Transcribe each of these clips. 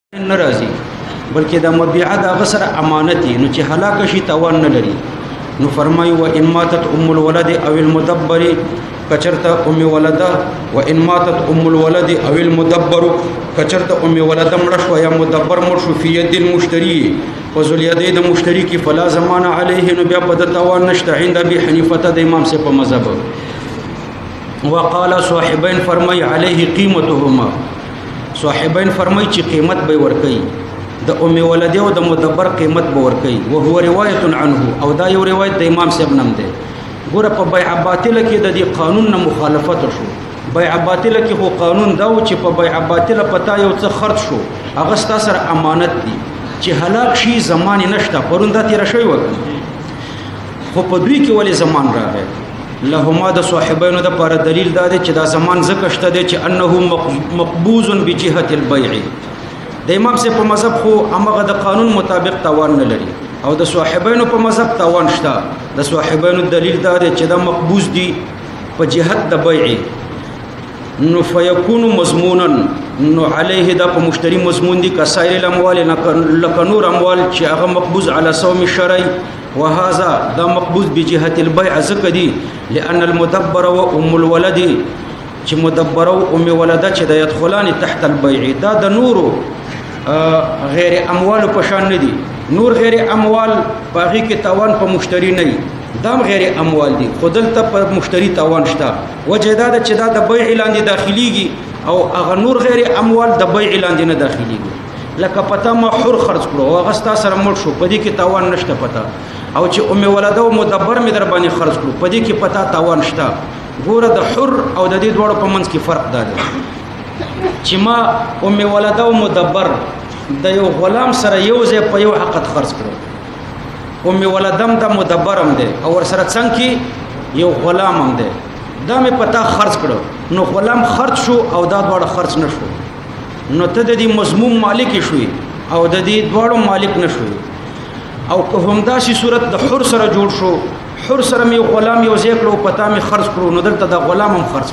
ناراضي بلکې د مبيعه د غسر امانتي نو چې هلاک شي توان نه لري نو فرمایي و ان ماتت ام الولد او المدبر کچرته ام ولده و ان ماتت ام الولد او المدبر کچرته ام ولده مړ شو یا مدبر مړ شو فی ید المشتری فذل یدی د مشتری کی فلا زمان علیه نو بیا په توان نشته عند ابي حنیفه د امام سے په مذهب وقال صاحبین فرمای علیه قیمتهما صاحبین فرمای چې قیمت به ورکړي د ام ولده او د مدبر قیمت به ورکړي او هو روایت عنه او دا یو روایت د امام صاحب نم ده ګوره په بیع باطل کې د دې قانون نه مخالفت شو بیع باطل کې خو قانون دا و چې په بیع باطل پتا یو څه خرج شو هغه ستاسو سره امانت دي چې هلاک شي زمان نشته پروندا تیر شوی وکړي خو په دوی کې ولې زمان راغی لهما د صاحبینو د پر دلیل دا دی چې دا زمان زکه شته دی چې انه مقبوض بجهه البيع د امام سے په مذهب خو هغه د قانون مطابق توان نه لري او د صاحبینو په مذهب توان شته د صاحبینو دلیل دا دی چې دا مقبوض دي په جهت د بیع نو فیکون مضمونا نو علیه دا په مشتری مضمون دي کسائر الاموال لکنور اموال چې هغه مقبوض علی صوم الشرعي وهذا دا مقبوض بجهه البيع زکدي لان المدبر وام الولد چې مدبر او ام ولده چې د يدخلان تحت البيع دا د نور غیر اموال په شان ندي نور غیر اموال باغی کې توان په مشتری نه دام غیر اموال دي خودلته په مشتری توان شته وجه دا چې دا د بیع اعلان دي داخليږي او هغه نور غیر اموال د بیع اعلان دي نه داخليږي لکه پتا ما حر خرج کړو هغه ستا سره مړ شو پدې کې توان نشته پتا او چې ام ولده او مدبر می در باندې خرج کړو پدې کې پتا توان شته ګوره د حر او د دې دوړو په منځ کې فرق دی چې ما ام ولده او مدبر د یو غلام سره یو ځای په یو حقت خرج کړو ام ولدم د مدبرم دی او ور سره څنګه کې یو غلام هم دی دا مې پتا خرج کړو نو غلام خرج شو او دا دوړ خرج نشو نو ته د دې مضمون مالک شوي او د دې دوړو مالک نشوي او که هم داسې صورت د حر سره جوړ شو حر سره مې غلام یو ځای کړو پتا مې خرج کړو نو دلته د غلام هم خرج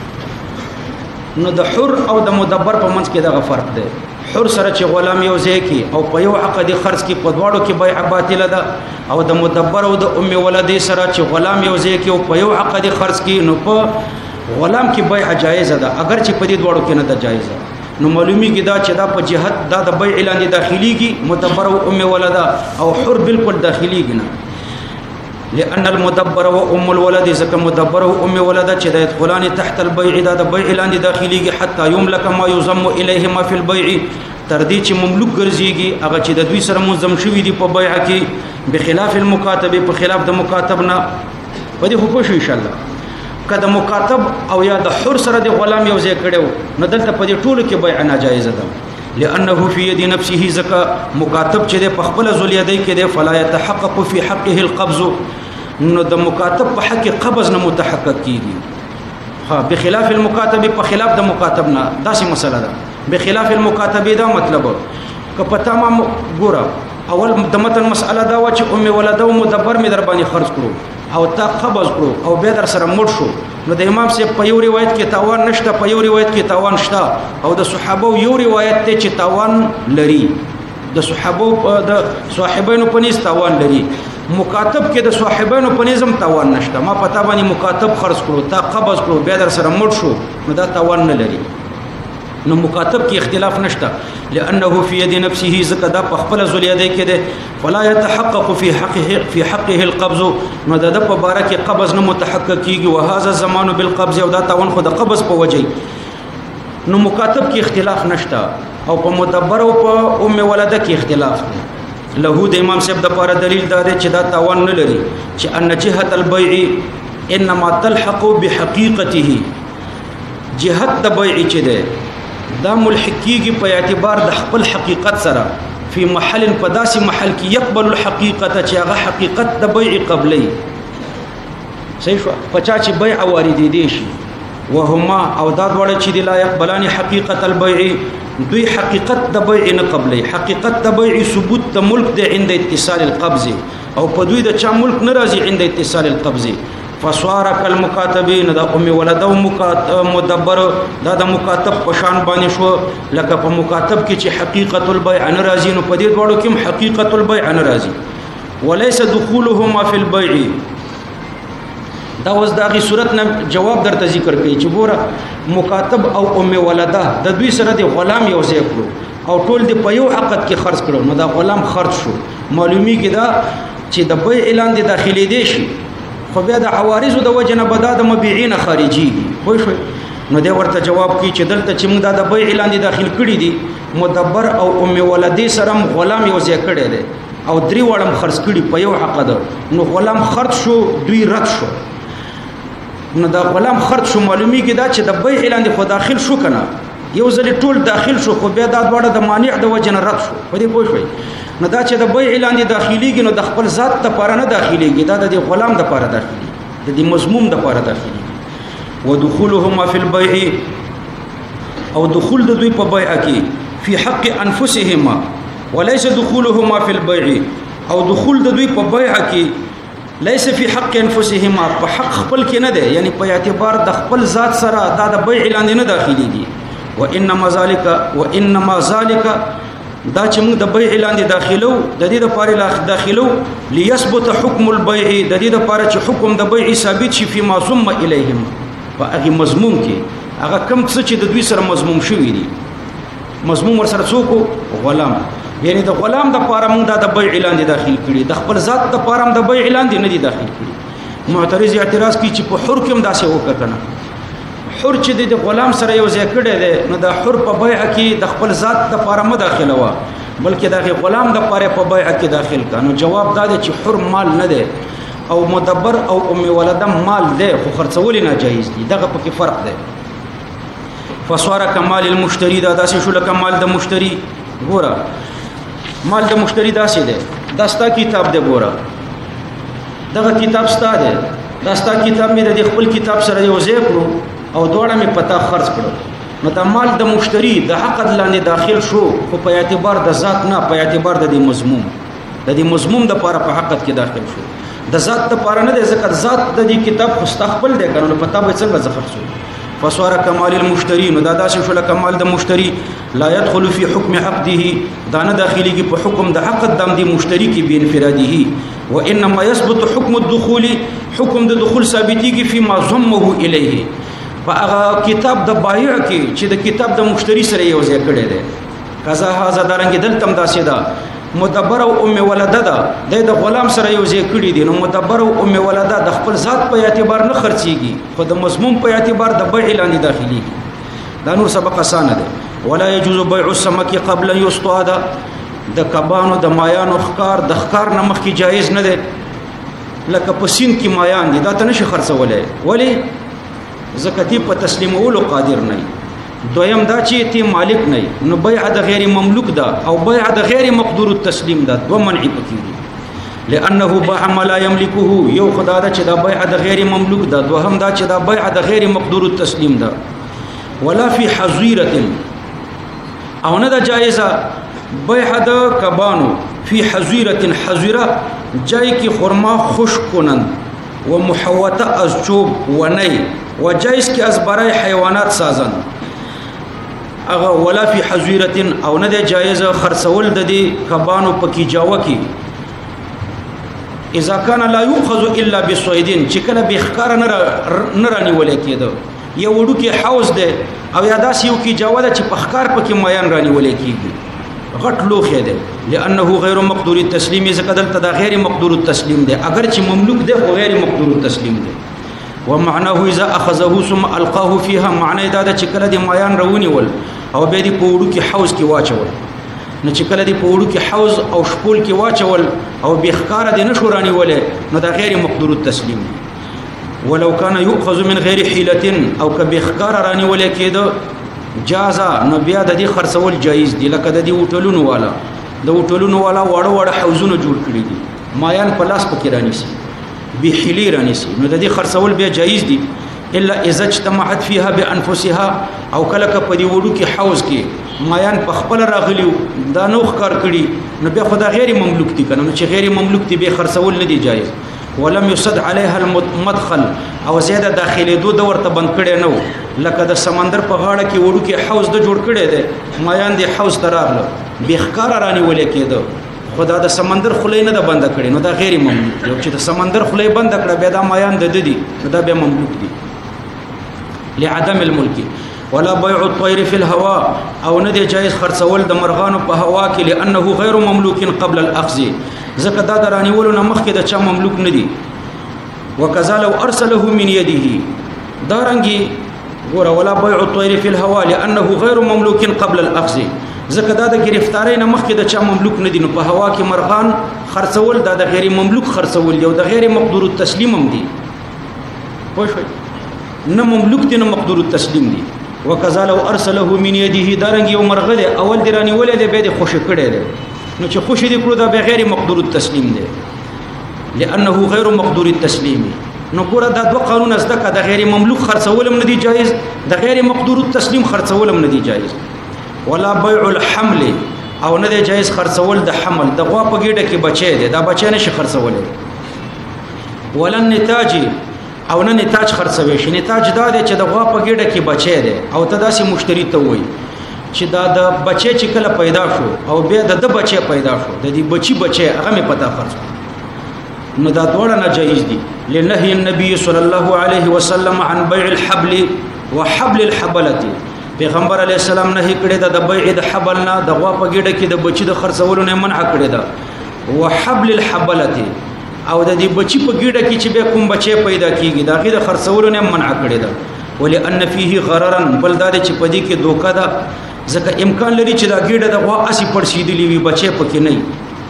نشو نو د حر او د مدبر په منځ کې دغه فرق دی حر سره چې غلام یو ځای کې او په یو عقد خرج کې په دواړو کې بیع باطله ده او د مدبر او د ام ولده سره چې غلام یو ځای کې او په یو عقد خرج کې نو په غلام کې بیع جایز ده اگر چې په دې دواړو کې نه ده جایز نو معلومی کې دا چې دا په جهت دا د بیع اعلان داخليږي مدبر او ام ولده او حر بالکل داخليږي نه لأن المدبر وام الولد زکه مدبر او ام ولده چې د يدخلان تحت البيع دا د بیع اعلان داخليږي حتى يملك ما يضم اليهما في البيع تر دې چې مملوک ګرځيږي هغه چې د دوی سره منظم شوی دي په بیع کې بخلاف المكاتب په خلاف د مکاتب نه په دې خو شو ان شاء الله کله مکاتب او یا د حر سره د غلام یو ځای کړو نو دلته په دې ټولو کې بیع ناجایز ده لانه في يد نفسه زکا مکاتب چې د خپل ذلیدای کې د فلا يتحقق في حقه القبض نو د مکاتب په حق قبض نه متحقق کیږي ها بخلاف المكاتب په خلاف د مکاتب نه داسې مسله ده بخلاف المكاتب دا مطلب که پتا ما ګوره اول د متن مسأله دا و چې ام ولده او مدبر می در باندې خرج کړو او تا قبض کړو او به در سره مړ شو نو د امام صاحب په یو روایت کې تاوان نشته په یو روایت کې تاوان شته او د صحابه یو روایت ته چې تاوان لري د صحابه د صاحبینو په نس تاوان لري مکاتب کې د صاحبینو په نظم تاوان نشته ما پتا باندې مکاتب خرج کړو تا قبض کړو به در سره مړ شو نو دا تاوان نه لري نو مکاتب کې اختلاف نشته لانه في يد نفسه زکدا په خپل ذلیدای کې ده فلا يتحقق في حقه القبض نو د په باره کې قبض نه متحقق کیږي وهذا الزمان بالقبض او دا تاوان خو د قبض په وجه نو مکاتب کې اختلاف نشته او په مدبر او په ام ولده کې اختلاف ده له د امام صاحب د لپاره دلیل دا دی چې دا تاوان نه لري چې ان جهه البيع انما تلحق بحقيقته جهه د بیع چې ده دا ملحقیږي په اعتبار د خپل حقیقت سره په محل په داسې محل کې يقبل الحقیقت چې هغه حقیقت د بیع قبلې صحیح شو پچا چې بیع واردې دي شي وهما او دا ډول چې لا يقبلان حقیقت البيع دوی حقیقت د بیع نه قبلې حقیقت د بیع ثبوت د ملک د عند اتصال القبض او په دوی د چا ملک ناراضي عند اتصال القبض فصار کالمکاتبین دا ام ولده مدبر دا د مکاتب پشان باندې شو لکه په مکاتب کې چې حقیقت البيع ناراضی نو په دې ډول کې حقیقت البيع ناراضی وليس دخولهما في البيع دا اوس دغه صورت نه جواب درته ذکر کوي چې ګوره مکاتب او ام ولده د دوی سره د غلام یو ځای کړو او ټول د په یو عقد کې خرج کړو نو دا غلام خرج شو معلومی کې دا چې د بیع اعلان د داخلي دی شي خو بیا د عوارض د وجنه بدا د مبيعين خارجي خو شو نو دا ورته جواب کوي چې دلته چې موږ د بیع اعلان د داخل کړی دي مدبر او ام ولده سره غلام یو ځای کړی دی او درې وړم خرج کړي په یو عقد نو غلام خرج شو دوی رد شو نو دا غلام خرج شو معلومی کې دا چې د بیع اعلان د خو داخل شو کنه یو ځل ټول داخل شو خو بیا دا دواړه د مانع د وجنه رد شو په دې پوه شئ نو دا چې د بیع اعلان د داخليږي نو د خپل ذات د پاره نه داخليږي دا د غلام د پاره داخلي د دې مضموم د پاره داخلي ودخولهما في البيع او دخول د دوی په بیع کې في حق انفسهما وليس دخولهما في البيع او دخول د دوی په بیع کې ليس في حق انفسهما په حق خپل کې نه ده یعنی په اعتبار د خپل ذات سره دا د بیع اعلان نه داخليږي وانما ذلك دا چې موږ د بیع اعلان دي داخلو د دې لپاره داخلو ليثبت حكم البيع د دې لپاره چې حکم د بیع ثابت شي فيما ثم اليهم واغه مضمون کې هغه کم څه چې د دوی سره مضمون شوی دي مضمون ور سره څوک غلام یعنی د غلام د لپاره موږ د بیع اعلان دي داخل کړي د خپل ذات د لپاره د بیع اعلان دي نه دي داخل کړي معترض اعتراض کوي چې په حر کې هم داسې وکړه حر چې د غلام سره یو ځای کړی دی نو د حر په بیع کې د خپل ذات د لپاره نه داخله و بلکې د غلام د لپاره په بیع کې داخل کانو جواب دا دی چې حر مال نه دی او مدبر او ام ولده مال دی خو خرڅول ناجایز دي دغه پکې فرق دی فصار کمال المشتری دا داسې شو لکه مال د مشتری ګوره مال د مشتری داسې دی دا ستا کتاب دی ګوره دغه کتاب ستا دی دا ستا کتاب مې د خپل کتاب سره یو ځای کړو او دوړه می پتا خرج کړو نو دا مال د مشتری د عقد لاندې داخل شو خو په اعتبار د ذات نه په اعتبار د مضمون د دې مضمون د لپاره په عقد کې داخل شو د ذات د لپاره نه د ذکر ذات د دې کتاب مستقبل دی کنه پتا به څنګه ځخر شو فصار کمال المشتری نو دا داسې شو لکه مال د مشتری لا يدخل في حكم عقده دا نه داخليږي په حکم د عقد د مشتری کې بانفراده وانما يثبت حكم الدخول حکم د دخول ثابتيږي فيما ضمه اليه فاغه کتاب د بایع کې چې د کتاب د مشتری سره یو ځای کړی دی قضا هاذا درنګ دلتم داسې ده مدبر او ام ولده ده د غلام سره یو ځای کړی دي نو مدبر او ام ولده د خپل ذات په اعتبار نه خرڅيږي خو د مضمون په اعتبار د بیع اعلان داخلي دا نور سبق اسانه ده ولا يجوز بيع السمك قبل يصطاد د کبانو د مایانو ښکار د ښکار نه مخکې جایز نه ده لکه په سین کې مایان دي دا ته نشي خرڅولای ولی زکاتی په تسلیمولو قادر نه دویم دا چې ته مالک نه نو بیع د غیر مملوک ده او بیع د غیر مقدور التسلیم ده دو منع پکې دي لانه باع ما لا يملكه یو خدای دا چې دا بیع د غیر مملوک ده دوهم دا چې دا بیع د غیر مقدور التسلیم ده ولا في حظيره او نه ده جایزه بیع د کبانو فی حظيره حظيره جای کی خرما خشک کنند و محوطه از چوب و نی و جایز کی از برای حیوانات سازند اغه ولا فی حظيره او نه ده جایزه خرڅول د دې کبانو پکې جاوه کی اذا كان لا يؤخذ الا بصيدين چې کله به ښکار نه رانی ولې کېدو یو وډو کې حوض ده او یا داس یو کې جاوه ده چې په ښکار پکې میان رانی ولې کېږي غټ لوخه ده لانه غیر مقدور التسلیم ځکه دلته دا غیر مقدور التسلیم ده اگر چې مملوک ده خو غیر مقدور التسلیم ده ومعناه اذا اخذه ثم القاه فيها معنی دا چې کله د میان رونی ول او به دې په وډو کې حوض کې واچول نو چې کله دې په وډو کې حوض او شپول کې واچول او به ښکار دې نشورانی ولې نو دا غیر مقدور التسلیم ولو كان يؤخذ من غير حيله او کبه ښکار رانی ولې کېدو جازا نو بیا د دې خرڅول جایز دي لکه د دې وټلونو والا وړو وړو حوضونه جوړ کړی دي مایان په لاس پکې رانی سي به حلی رانی سي نو د دې خرڅول بیا جایز دي الا اذا اجتمعت فيها بانفسها او کله ک په دې وړو کې حوض کې مایان په خپل راغلیو دا نو ښکار کړي نو بیا خدای غیر مملوک دي کنه چې غیر مملوک دي به خرڅول نه دي جایز ولم يسد عليها المدخل او زیاده داخلي دو ورته بند کړي نو لکه د سمندر په غاړه کې وړو کې حوض د جوړ کړي دي مایان دي حوض ترارله بخکار رانی ولې کېدو خدا د سمندر خلې نه د بند کړي نو دا غیر مملوک دی چې د سمندر خلې بند کړه بیا دا مایان د دي دا به مملوک دي لعدم الملك ولا بيع الطير في الهواء او نه دی جایز خرڅول د مرغانو په هوا کې لانه غیر مملوک قبل الاخذ زکه دا درانی ولو نه مخکې د چا مملوک نه دي وکذا لو ارسله من يده دارنګي ګور ولا بيع الطير في الهواء لانه غیر مملوک قبل الاخذ زکه دا د گرفتاری نه مخکې د چا مملوک نه دي نو په هوا کې مرغان خرڅول دا د غیر مملوک خرڅول دی او د غیر مقدور التسلیم هم دي پوه شئ نه مملوک دي نه مقدور التسلیم دي وکذا لو ارسله من يده دارنګ یو مرغه دی اول درانی ولې دی به د خوش کړي دی نو چې خوش دي کړو دا به غیر مقدور التسلیم دی لانه غیر مقدور التسلیم نو ګوره دا دوه قانون از دغه د غیر مملوک خرڅول هم نه دي جایز د غیر مقدور التسلیم خرڅول هم نه دي جایز ولا بيع الحمل او نه دی جایز خرڅول د حمل د غوا په ګډه کې بچي دی دا بچي نشي خرڅول ولا النتاج او نه نتاج خرڅوي شي نتاج دا دی چې د غوا په ګډه کې بچي دی او ته داسې مشتری ته وای چې دا د بچي چې کله پیدا شو او بیا د بچي پیدا شو د دې بچي هغه مې پتا خرڅ نو دا ډول نه جایز دي لنهي النبي صلى الله عليه وسلم عن بيع الحبل وحبل الحبله پیغمبر علی السلام نه کړی دا د بیع د حبل نه د غوا په ګډه کې د بچی د خرڅولو نه منع کړی دا وحبل الحبله او د دې بچی په ګډه کې چې به کوم بچی پیدا کیږي دا غي د خرڅولو نه منع کړی دا ولئن فيه غررا بل دا چې په دې کې دوکا ده ځکه امکان لري چې دا ګډه د غوا اسی پړسیدلی وي بچی پکې نه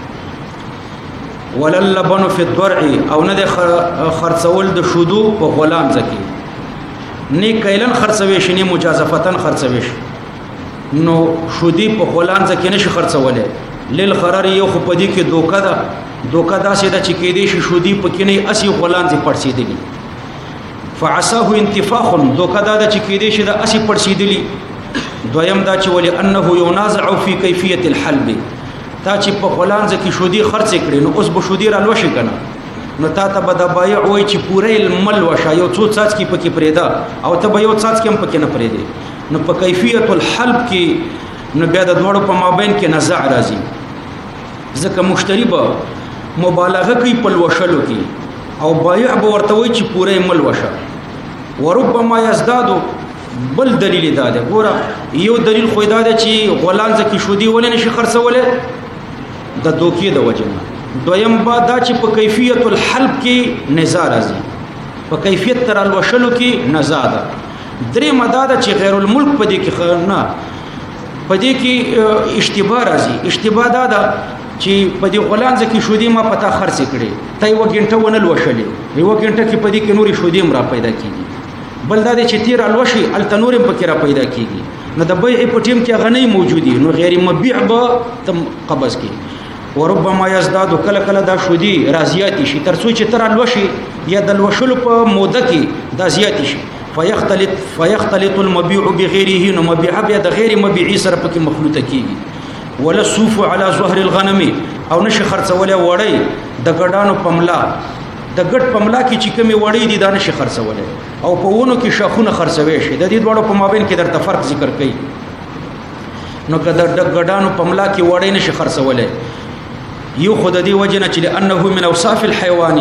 ولل لبن فی الضرع او نه د خرڅول د شودو په غلام ځکه نه کایلن خرڅوي شي نه مجازفتن خرڅوي شي نو شودي په غلام ځکه نشي خرڅولې لیل قرار یو خو په دې کې دوکا ده سیده چې کې دې شي شودي په کې نه اسی غلام دې پړسیدلی فعساه انتفاخ دوکا ده چې کې دې شي د اسی پړسیدلی دویم دا چې ولي انه ينازع في كيفيه الحلب تا چې په غلام ځکه شودي خرڅ کړي نو اوس به شودي را لوشي کنه نو تا ته به د بایع وای چې پوره المل وشا یو څو څاڅ کې پکې پرېدا او ته به یو څاڅ کې هم پکې نه پرېدې نو په کیفیت الحلب کې نو بیا د دوړو په مابین کې نزاع راځي ځکه مشتری به مبالغه کوي په لوشلو کې او بایع به ورته وای چې پوره المل وشا وربما یزداد بل دلیل دا دی ګوره یو دلیل خو دا دی چې غلام ځکه شودي ولې نشي خرڅولې د دوکې د وجنه دویم با دا چې په کیفیت الحلب کې نزاع راځي په کیفیت تر الوشلو کې نزاع ده درې مداده چې غیر الملک په دې کې نه په دې کې اشتباه راځي اشتباه دا ده چې په دې غلام ځکه شودي ما پتا خرڅ کړي ته یو غنټه ونه لوشلې یو غنټه کې په دې کې نوري شودي مرا پیدا کیږي بل دا چې تیر الوشي التنورم پکې را پیدا کیږي نو د بیع په ټیم کې غنۍ موجودي نو غیر مبيع به تم قبض کی وربما يزداد کله کله دا شودي رازيات شي تر څو چې تر الوشي یا د الوشل په موده کې دا زیات شي فيختلط المبيع بغيره نو مبيع به د غیر مبيع سره پکې مخلوطه کیږي ولا صوف على ظهر الغنم او نشي خرڅولې وړي د ګډانو پملا د ګډ پملا کې چې کومي وړي دي دا نشي خرڅولې او په ونو کې شاخونه خرڅوي شي د دې دوړو په مابین کې درته فرق ذکر کړي نو کله د ګډانو پملا کې وړي نشي خرڅولې یو خود دی وجنه چې انه من اوصاف الحيوان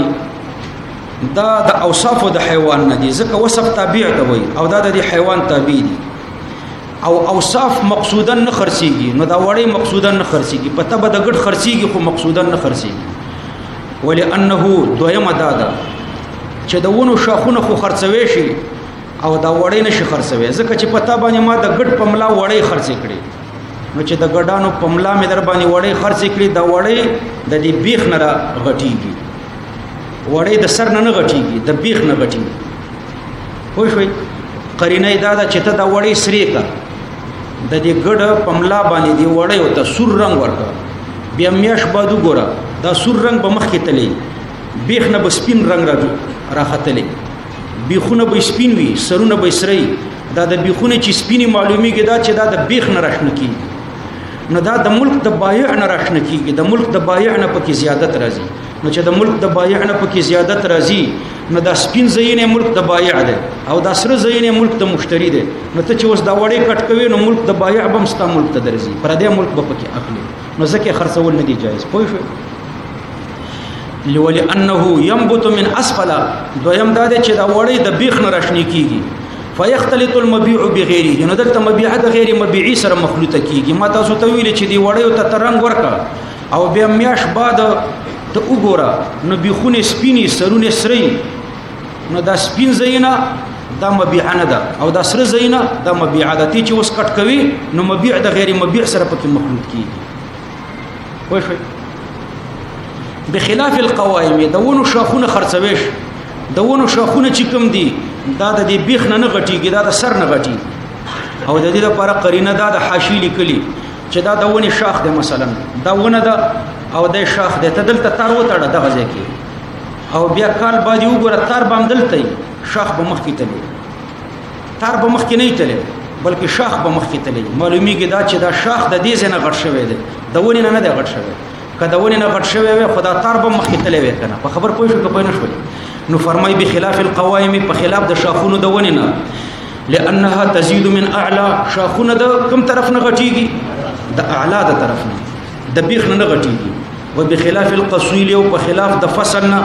دا د اوصاف د حیوان نه دي ځکه وصف تابع دی وي او دا د حیوان تابع دي او اوصاف مقصودا نه خرڅيږي نو دا وړي مقصودا نه خرڅيږي پته به د ګډ خرڅيږي خو مقصودا نه خرڅيږي ولانه دویمه دا ده چې د ونو شاخونه خو خرڅوي شي او دا وړي نشي خرڅوي ځکه چې پته باندې ما د ګډ پملا وړي خرڅ کړي نو چې د ګډانو پملا مې در باندې وړي خرڅ کړي دا وړي د دې بیخ نه غټيږي وړي د سر نه غټيږي د بیخ نه غټيږي خو شوي قرینه دا چې ته دا وړي سری کا د دې ګډ پملا باندې دی وړي او ته سور رنگ ورکا بیا میاش بادو ګورا دا سور رنگ به مخ کې تللی بیخ نه به سپین رنگ راختلی بیخونه به سپین وي سرونه به سری دا د بیخونه چې سپینی معلومیږي دا چې دا د بیخ نه راشنه کیږي نو دا د ملک د بایع نه راشنه کیږي د ملک د بایع نه پکې زیادت راځي نو چې د ملک د بایع نه پکې زیادت راځي نو دا سپین زینې ملک د بایع ده او دا سره زینې ملک د مشتری ده نو ته چې اوس دا وړې کټ کوي نو ملک د بایع به مستا ملک ته درځي پر دې ملک به پکې اخلي نو ځکه خرڅول نه دی جایز پوه شو لولانه ينبت من اسفل دویم دا چې دا وړې د بیخ نه راشنی کیږي فيختلط المبيع بغيره نو دلته مبيع د غیر مبيعي سره مخلوطه کیږي ما تاسو ته ویل چې دی وړې ته ترنګ ورکا او بیا میاش بعد ته وګوره نو بيخونه سپینی سرونه سري نو دا سپین زینا دا مبيع نه ده او دا سره زینا دا مبيع ده تی چې اوس کټ کوي نو مبيع د غیر مبيع سره پکې مخلوط کیږي وای شو بخلاف القوائم دونو شاخونه خرڅويش دونو شاخونه چې کوم دي دا د دې بیخ نه غټيږي دا د سر نه غټي او د دې لپاره قرینه دا د حاشی لیکلي چې دا د ونی شاخ ده مثلا دا ونه ده او د شاخ ده ته دلته تار وتاړه دغه ځکه او بیا کال باندې وګوره تار بام دلته شاخ به مخ کې تللی تار به مخ کې نه تللی بلکې شاخ به مخ کې تللی معلومیږي دا چې دا شاخ د دې څخه غټ شوی دی د ونی نه دی غټ شوی کله ونی نه غټ شوی وي خدا تار به مخ کې تللی وي کنه په خبر پوه شو که نه شو نو فرمای بخلاف القوائم په خلاف د شاخونو د ونی نه لانها تزيد من اعلى شاخونه د کوم طرف نه غټيږي د اعلى د طرف نه د بیخ نه غټيږي وبخلاف القصيل او په خلاف د فصل نه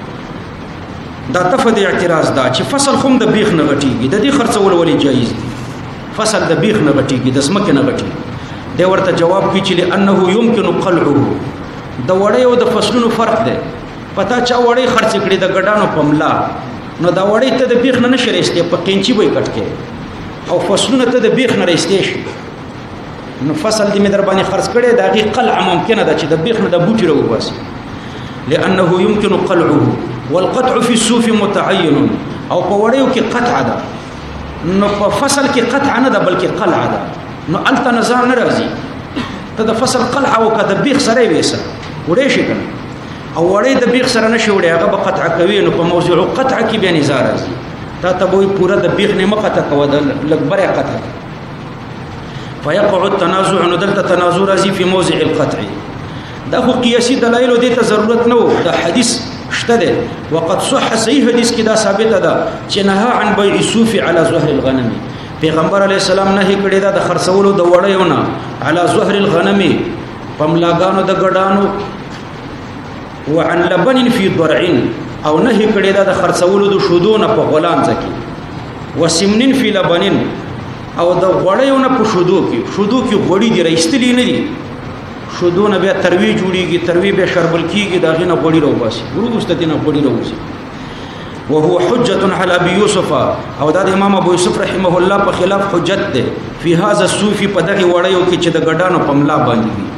دا تفد اعتراض دا چې فصل خوم د بیخ نه غټيږي د دې خرڅول ولې جایز دي فصل د بیخ نه غټيږي د سمکه نه غټيږي د ورته جواب کی چې لانه يمكن قلعه د وړې او د فصلونو فرق دی پتا چا وړې خرڅ کړي د ګډانو پملا نو دا وړې ته د بیخ نه نشریسته په کینچي وای کټ کې او فصلونه ته د بیخ نه رېستې شي نو فصل دې مدر باندې خرڅ کړي دا غي قلع ممکنه ده چې د بیخ نه د بوټي راو بس لانه يمكن قلعه والقطع في الصوف متعين او په وړیو کې قطع ده نو په فصل کې قطع نه ده بلکې قلع ده نو الته نظام نه راځي ته د فصل قلع او کده بیخ سره وېسه وړې شي کنه او وړې د بیخ سره نشي وړې هغه به قطع کوي نو په موضوع قطع کې به نظر راځي تا ته به پورا د بیخ نه مقطع کوي د لګبره قطع فيقع التنازع نو دلته تنازع راځي په موضع القطع دا خو قیاسي دلایل دې ته ضرورت نه و د حدیث شته ده وقد صح صحیح حدیث کې دا ثابت ده چې نهى عن بيع الصوف على ظهر الغنم پیغمبر علی السلام نه کړی دا د خرڅولو د وړیونه على ظهر الغنم پملاګانو د ګډانو وعن لبن في ضرع او نه کړی دا د خرڅولو د شودونه په غلام ځکه وسمن في لبن او د غړیونه په شودو کې غړي دی راستلی نه دي شودونه بیا تروی جوړیږي تروی به شربل کیږي دا غینه غړي راو باسي ورغوسته دینه غړي راوځي وهو حجه على ابي يوسف او دا د امام ابو يوسف رحمه الله په خلاف حجت ده في هذا الصوفي په دغه وړیو کې چې د ګډانو پملا باندې دي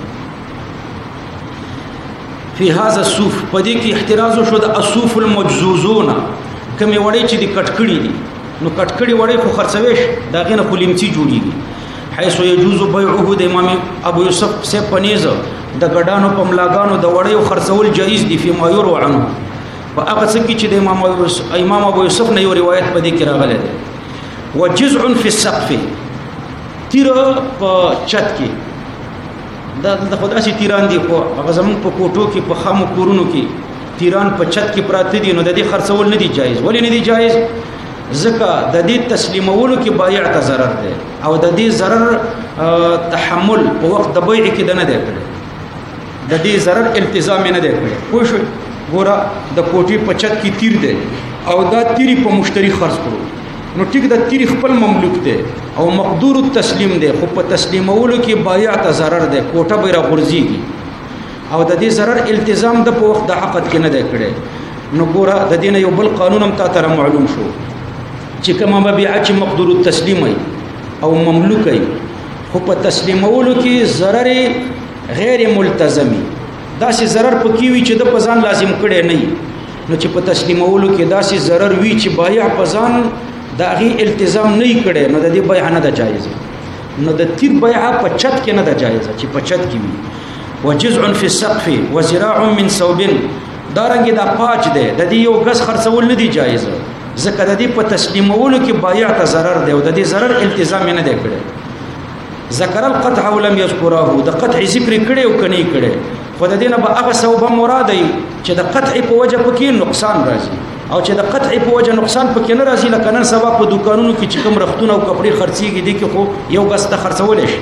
في هذا الصوف په دې کې احتراز شو د الصوف المجزوزون کوم وړي چې د کټکړي دي نو کټکړي وړي خو خرڅويش دا غینه خلیمتي جوړیږي حيث يجوز بيعه د امام ابو يوسف سے پنيز د ګډانو پملاګانو د وړیو خرڅول جایز دي فيما يروى عنه فاغه څه کې چې د امام ابو يوسف نه یو روایت په دې کې راغلی دی وجزء في السقف تیر په چت کې دا د خدای سي تیران دي خو هغه زمون په کوټو کې په خامو کورونو کې تیران په چت کې پراته دي نو د دې خرڅول نه دي جایز ولې نه دي جایز ځکه د دې تسلیمولو کې بایع ته ضرر دی او د دې ضرر تحمل په وخت د بیع کې نه دی کړی د دې ضرر التزام نه دی کړی خو شو ګوره د کوټې په چت کې تیر دی او دا تیری په مشتری خرڅ کړو نو ټیک د تیری خپل مملوک دی او مقدور التسلیم دی خو په تسلیمولو کې بایع ته ضرر دی کوټه به را غورځيږي او د دې ضرر التزام د په وخت د عقد کې نه دی کړی نو ګوره د دین یو بل قانون هم تاسو معلوم شو چې کومه مبيع چې مقدور التسلیم او مملوک خو په تسلیمولو کې ضرر غیر ملتزمي دا سي ضرر پکې وي چې د پزان لازم کړي نه نو چې په تسلیمولو کې دا سي ضرر وي چې بایع پزان دا غي التزام نه کړي نو د دې بایع نه ده جایز نو د تیر بایع په چت کې نه ده جایز چې په چت کې وي وجزء في السقف وزراع من ثوب دارنګ دا پاج ده د دې یو غس خرڅول نه دي جایز ځکه د دې په تسلیمولو کې بایع ته ضرر دی او د دې ضرر التزام نه دی کړی ذکر القطع ولم يذكره د قطع ذکر کړي او کني کړي خو د دینه به هغه سبب مراد دی چې د قطع په وجه پکې نقصان راځي او چې د قطع په وجه نقصان پکې نه راځي لکه نن سبا په دکانونو کې چې کوم رختونه او کپړې خرڅيږي دي کې خو یو غس ته خرڅول شي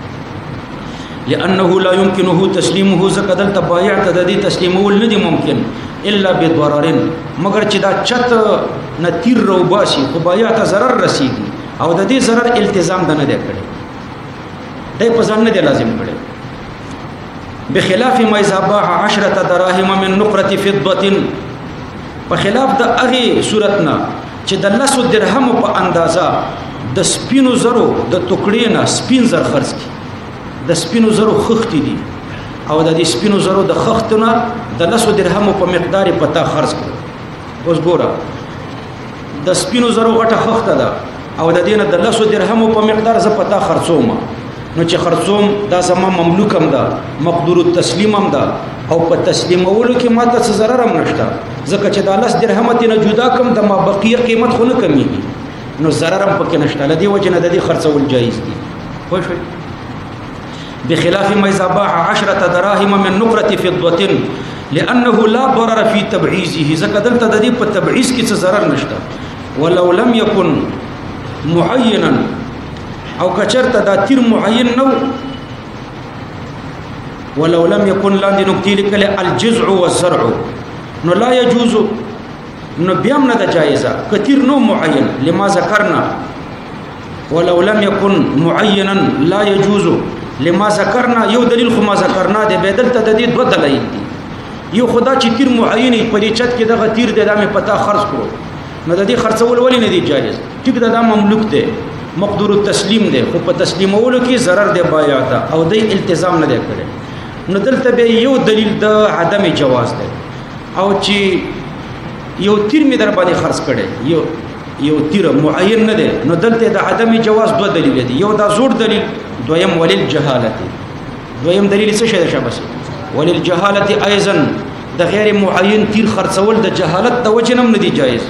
لانه لا يمكنه تسليمه زکدل تبايع تددي تسليمول نه دي ممکن الا بضرر مگر چې دا چت نتیر رو باسي خو بايع ته ضرر رسیږي او د دې ضرر التزام نه دی کړی دای په ځان نه دی لازم کړی بخلاف ما اذا باع 10 دراهم من نقره فضه په خلاف د هغه صورتنا چې د 10 درهم په اندازا د سپینو زرو د ټوکړې نه سپین زر خرڅ کی د سپینو زرو خخت دي او د دې سپینو زرو د خختونه د 10 درهم په مقدار پتا خرڅ کړ اوس ګوره د سپینو زرو غټه خخته ده او د دینه د 10 درهم په مقدار ز پتا خرڅوم نو چې خرڅوم دا زما مملوکم ده مقدور التسلیمم ده او په تسلیمولو کې ماته څه ضرر هم نشته ځکه چې د 10 درهم ته جدا کم د ما بقیه قیمت خو نه کمیږي نو ضرر هم پکې نشته لدی وجه نه د دې خرڅول جایز دي خو شوي بخلاف ما اذا باع 10 دراهم من نقره فضه لانه لا ضرر في تبعيزه زکدل ته د دې په تبعیض کې څه ضرر نشته ولو لم يكن معینا او کچرته دا تیر معین نو ولو لم يكن لاندې نقطې لیکل الجزع والزرع نو لا يجوز نو بیام نه جایزه کثیر نو معین لما ذکرنا ولو لم يكن معینا لا يجوز لما ذکرنا یو دلیل خو ما ذکرنا دی بدل ته د دې دوه دلایل دي یو خدا چې تیر معین په دې چت کې دغه تیر د دامه پتا خرج کړو نو د دې خرڅول ولې نه دی جایز ټیک دا مملوک دی مقدور التسلیم دی خو په تسلیمولو کې ضرر دی بایع ته او د التزام نه دی کړی نو دلته به یو دلیل د عدم جواز دی او چې یو تیر می در باندې خرڅ کړي یو تیر معین نه دی نو دلته د عدم جواز دوه دلیل دي یو دا زوړ دلیل دویم ولل جهالت دویم دلیل څه شي ده شابه ولل جهالت ايضا د غیر معین تیر خرڅول د جهالت د وجه نه دی جایز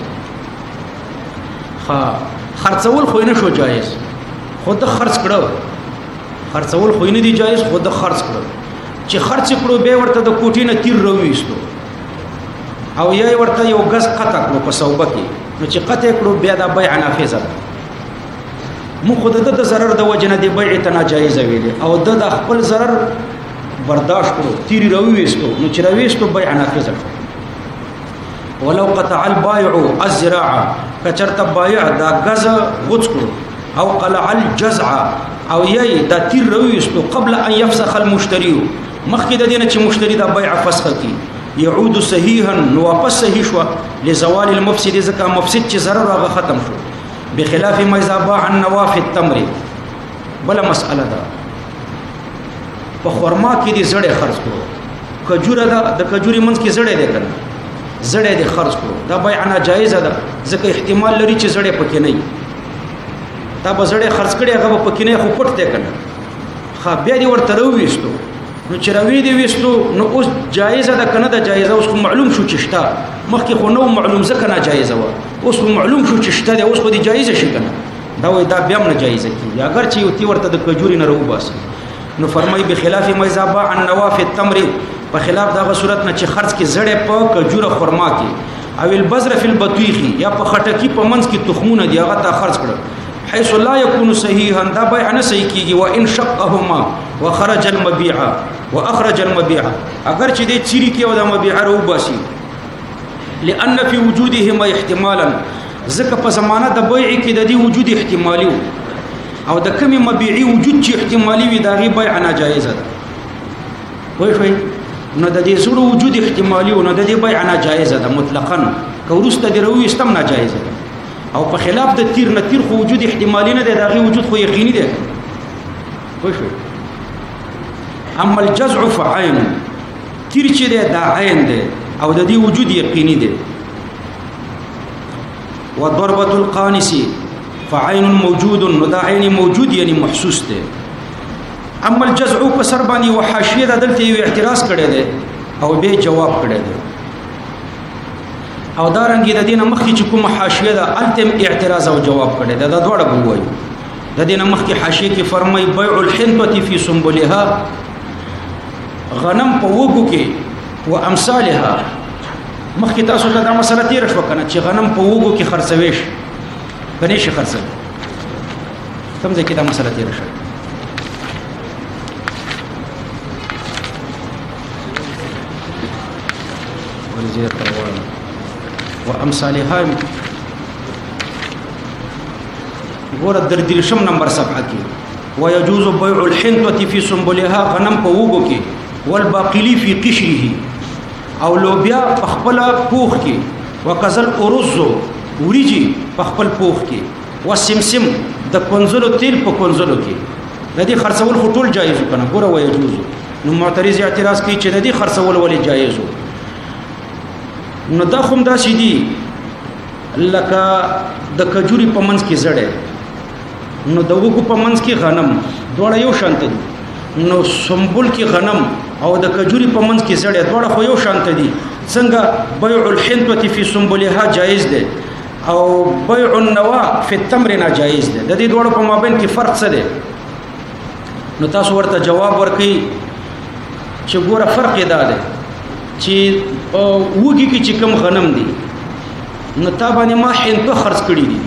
خرڅول خو نه شو جایز خود خرڅ کړو خرڅول خو نه دی جایز خود خرڅ کړو چې خرڅ کړو به ورته د کوټې نه تیر رويستو او یې ورته یو غز قطع کړو په صوبه کې نو چې قطع کړو بیا د بیع نافذه ده مو خود د ضرر د وجنه دی بیع ته ناجایز ویلي او د خپل ضرر برداشت کړو تیر رويستو نو چې رويستو بیع نافذه ولو قطع البائع الزراعه کچرته بایع دا غز غوڅ کړو او قلع الجزع او یې دا تیر رويستو قبل ان يفسخ المشتري مخکې د دینه چې مشتری دا بیع فسخ کی يعود صحيحا واپس صحیح شو لزوال المفسد ځکه مفسد چې ضرر هغه ختم شو بخلاف ما اذا باع النواف التمر بل مسأله ده په خرما کې دي زړې خرڅ کړو کجوره ده د کجوري منځ کې زړې ده کنه زړې دي خرڅ کړو دا بیع ناجایز ده ځکه احتمال لري چې زړې پکې نه وي دا به زړې خرڅ کړي هغه پکې نه خو پټ دی کنه خا بیا دي ورته رويستو نو چې روي دي وستو نو اوس جایز ده کنه دا جایز اوس معلوم شو چې شته مخکې خو نو معلوم ځکه ناجایز و اوس معلوم شو چې شته اوس خو دي جایز شي کنه دا وای دا بیا نه جایز کی اگر چې یو تی ورته د کجوري نه رو باسي نو فرمای بخلاف ما اذا باع النواف التمر په خلاف دغه صورت نه چې خرڅ کې زړې په کجوره خرما کې او البذر فی البطیخ یا په خټکی په منځ کې تخمونه دی هغه ته خرڅ کړ حيث لا يكون صحيحا دا بیع نه صحیح کیږي وان شقهما وخرج المبيع واخرج المبيع اگر چې دې چيري کې او د مبيع رو باسي لان في وجودهما احتمالا ځکه په زمانہ د بیع کې د دې وجود احتمالي او د کمی مبيعي وجود چې احتمالي وي دا غي بیع ناجایز ده وای شوي نو د دې زړه وجود احتمالي او نو د دې بیع ناجایز ده مطلقاً کورسته دی روي استم ناجایز ده او په خلاف د تیر نه تیر خو وجود احتمالي نه دی دا غي وجود خو یقیني دی وای شوي اما الجزع فعين تیر چې دی دا عین دی او د دې وجود یقیني دی وضربه القانس فعين موجود نو دا عین موجود یعنی محسوس دی اما الجزع په سر باندې وحاشیه د دلته یو اعتراض کړی دی او به جواب کړی دی او دا رنګ د دینه مخکې چې کوم حاشیه ده التم اعتراض او جواب کړی دی دا دواړه وایي د دې نمخ کې حاشیه کې فرمای بيع الحنطه في سنبلها غنم په وګو کې و امثالها مخکې تاسو ته دا مسله تیر شو کنه چې غنم په وګو کې خرڅوي شي کني شي خرڅوي کوم ځای کې دا مسله تیر شو ولزير طوال وامثالها ګور درشم نمبر 7 کې ويجوز بيع الحنطه في سنبلها غنم په وګو کې والباقلي في قشره او لوبیا په خپل پوخ کې وکذل ارز وريجي په خپل پوخ کې وسمسم د کنزلو تیل په کنزلو کې د دې خرڅول خټول جایز کنه ګوره ويجوز نو معترض اعتراض کوي چې د دې خرڅول ولې جایز نو دا کوم دا سیدی لکه د کجوري په منځ کې زړه نو د وګو په منځ کې غنم دوړ یو شانت دي نو سنبل کې غنم او د کجوري په منځ کې زړه دوړ خو یو شانت دي څنګه بيع الحنطه في سنبلها جائز ده او بيع النوا في التمر ناجائز ده د دې دوړ په مابین کې فرق څه ده نو تاسو ورته جواب ورکړئ چې ګوره فرق یې ده چې وګي کې چې کم غنم دي نو تا باندې ما حنطه خرڅ کړی دي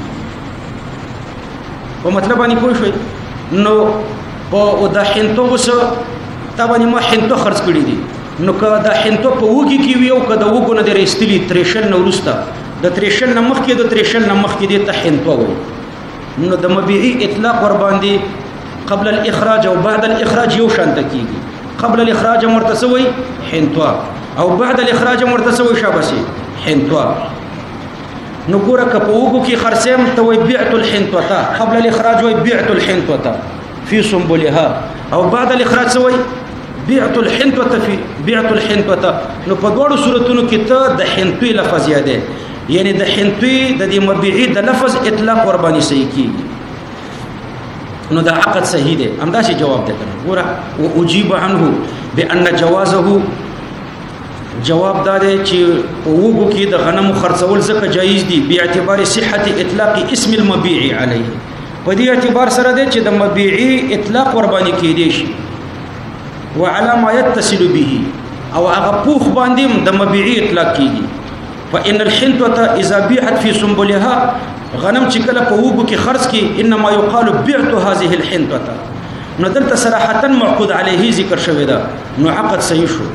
په مطلب باندې پوه شئ نو په د حنطه وسه تا باندې ما حنطه خرڅ کړی دي نو که د حنطه په وګي کې وي او که د وګو نه درېستلی تریشل نو ورسته د تریشل نه مخکې د تریشل نه مخکې د حنطه وي نو د مبيعي اطلاق ور باندې قبل الاخراج او بعد الاخراج یو شانت کیږي قبل الاخراج مرتسوي حنطه او بعد الاخراج مرتسوي شابسي حنطه نو ګوره که په وګو کې خرڅم ته وي بعت الحنطه قبل الاخراج وي بعت الحنطه في سنبلها او بعد الاخراج سوي بعت الحنطه في بعت الحنطه نو په دوړو صورتونو کې ته د حنطه لفظ یاده یعنی د حنطه د دې مبيعي د لفظ اطلاق ور باندې صحیح کیږي نو دا عقد صحیح دی همداسې جواب دی کنه ګوره او اجيب عنه بان جوازه جواب دا دی چې وګو کې د غنمو خرڅول ځکه جایز دي به اعتبار صحت اطلاق اسم المبيع عليه په دې اعتبار سره دی چې د مبيعي اطلاق ور باندې کېدی شي وعلى ما يتصل به او هغه پوخ باندې د مبيعي اطلاق کیږي فان الحنطه اذا بيعت في سنبلها غنم چې کله په وګو کې خرڅ کی انما يقال بعت هذه الحنطه نو دلته صراحتا معقود عليه ذکر شوی دا نو عقد صحیح شو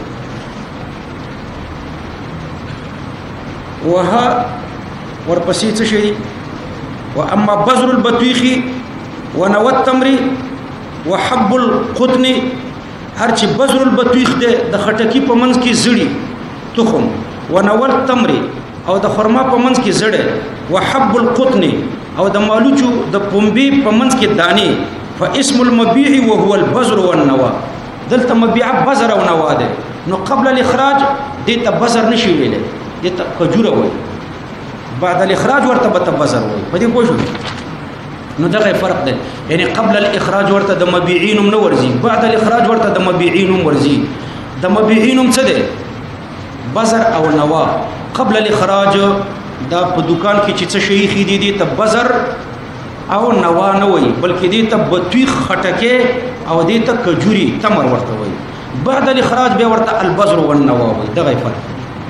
وها ورپسې څه شي واما بذر البطيخ ونو التمر وحب القطن هر چې بذر البطيخ د خټکی په منځ کې زړی تخم ونو التمر او د خرما په منځ کې زړه وحب القطن او د مالوچو د پنبي په منځ کې دانه فاسم المبيع وهو البذر والنوى دلته مبيع بذر او نوا ده نو قبل الاخراج دته بذر نشي ویلې دته کجوره وای بعد الاخراج ورته بذر وای په دې پوه شو نو دغه فرق ده یعنی قبل الاخراج ورته د مبيعين نو ورزي بعد الاخراج ورته د مبيعين ورزي د مبيعين څه ده بذر او نوا قبل الاخراج دا په دکان کې چې څه شي خېدي دي ته بذر او نوا نه وای بلکې دي ته بطيخ خټکه او دي ته کجوري تمر ورته وای بعد الاخراج به ورته البذر والنوا وای دغه فرق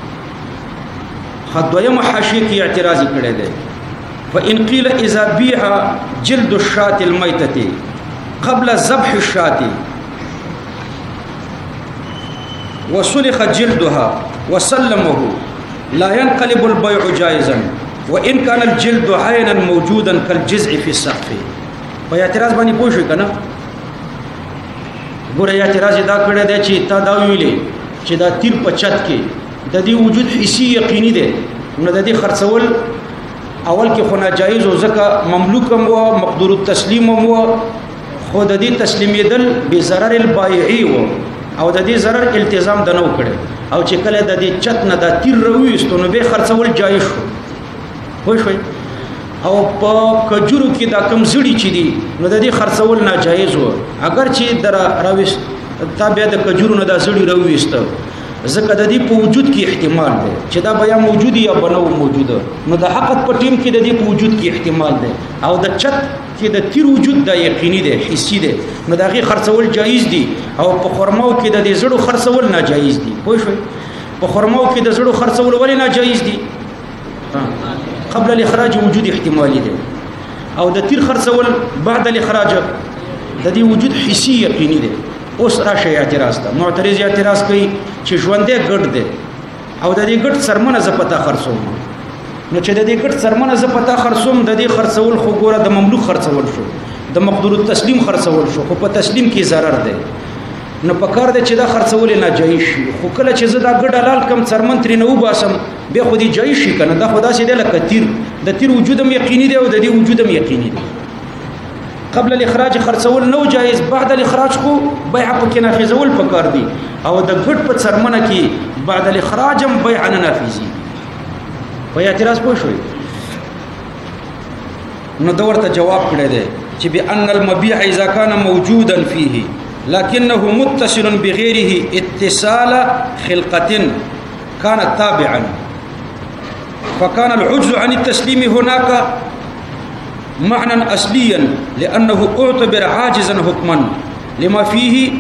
خدویم حاشیه کې اعتراض کړی دی فإن قيل إذا بيع جلد الشاة الميتة قبل ذبح الشاة وسلخ جلدها وسلمه لا ينقلب البيع جائزا وإن كان الجلد عينا موجودا كالجزع في السقف په اعتراض باندې پوه شو کنه ګوره اعتراض دا کړی دی چې تا دا ویلې چې دا تیر په چت کې د دې وجود حسي یقیني دی نو د دې خرڅول اول کې خو ناجایز او ځکه مملوک هم او مقدور التسلیم هم خو د دې تسلیمیدل به ضرر البائع او د دې ضرر التزام دنو کړي او چې کله د دې چت نه د تیر رويستو نو به خرڅول جایز شو خو شوي او په کجورو کې دا کم زړی چي دي نو د دې خرڅول ناجایز و اگر چې در راويست تابع د کجورو نه د زړی رويست ځکه د دې په وجود کې احتمال دی چې دا بیا موجود یا بنو موجوده نو د حقیقت په ټیم کې د دې په وجود کې احتمال دی او د چت کې د تیر وجود د یقیني دی حسي دی نو دا غي خرڅول جایز دي او په خرماو کې د دې زړو خرڅول ناجایز دي پوه شئ په خرماو کې د زړو خرڅول ولې ناجایز دي قبل الاخراج وجود احتمالي دی او د تیر خرڅول بعد الاخراج د دې وجود حسي یقیني دی اوس راشه اعتراض ده معترض اعتراض کوي چې ژوندې ګډ دی او د دې ګډ سرمنه زپتا خرڅوم نو چې د دې ګډ سرمنه زپتا خرڅوم د دې خرڅول خو ګوره د مملوک خرڅول شو د مقدور التسلیم خرڅول شو خو په تسلیم کې ضرر دی نو پکار دی چې دا خرڅول ناجایز شي خو کله چې زه دا ګډ حلال کم سرمن ترې نه وباسم بیا خو دې جایز شي کنه دا خدا سي دی لکه تیر د تیر وجودم یقیني دی او د دې وجودم یقیني دی قبل الاخراج خرڅول نو جایز بعد الاخراج خو بیع پکې نافذول پکار دی او د ګډ په سرمنه کې بعد الاخراج هم بیع نه نافذي په اعتراض پوه شوي نو دا ورته جواب کړی دی چې بأن المبيع اذا كان موجودا فيه لكنه متصل بغيره اتصال خلقة كان تابعا فكان العجز عن التسليم هناك معنى أصليا لأنه اعتبر عاجزا حكما لما فيه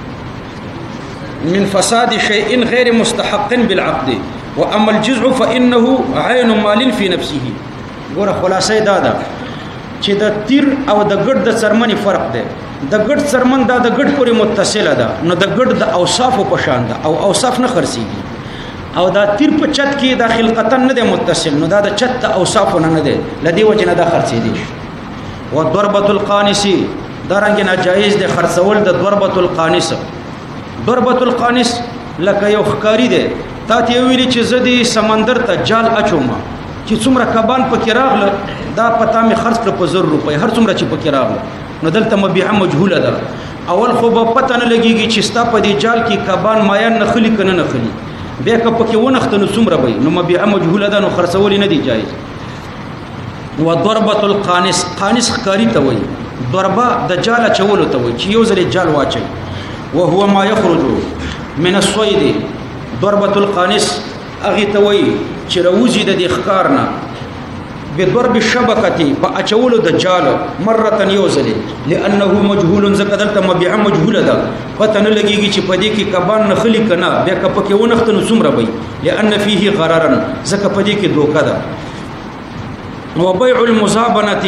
من فساد شيء غير مستحق بالعقد وأما الجزء فإنه عين مال في نفسه ګوره خلاصې دا ده چې د تیر او د ګډ د سرمنې فرق دی د ګډ سرمن دا د ګډ پورې متصله ده نو د ګډ د اوصاف په شان ده او اوصاف نه خرڅيږي او دا تیر په چت کې د خلقتن نه ده متصل نو دا د چت د اوصاف نه ده لدی وجه نه ده خرڅېدي او ضربه القانص دا رنګ ناجایز ده خرڅول د ضربه القانص ضربه القانص لکه یو ښکاری ده تا ته ویلي چې زدي سمندر ته جال اچوما چې څومره کبان پکې راغله دا پتا می خرڅ کړ په 100 روپۍ هر څومره چې پکې راغله نو دلته مبيع مجهوله ده اول خو به پته نه لګيږي چې ستا په دې جال کې کبان مایان نه خلی کنه نه خلی بیا که پکې ونخت نو څومره وي نو مبيع مجهوله ده نو خرڅول نه دی جایز و ضربه القانص قانص خکاری ته وي ضربه د جال چولو ته وي چې یو ځل جال واچي وهو ما يخرج من الصيد ضربه القانص اغه ته وي چې روزي د ښکارنا بضرب الشبكه فاچولو د جال مره یوزلی لانه مجهول زکدلته مبيع مجهوله ده پته نه لګيږي چې پدې کې کبان نه خلی کنه بیا کپکه ونخت نو څومره وي لان فيه غررا زکه پدې کې دوکه ده وبيع المزابنه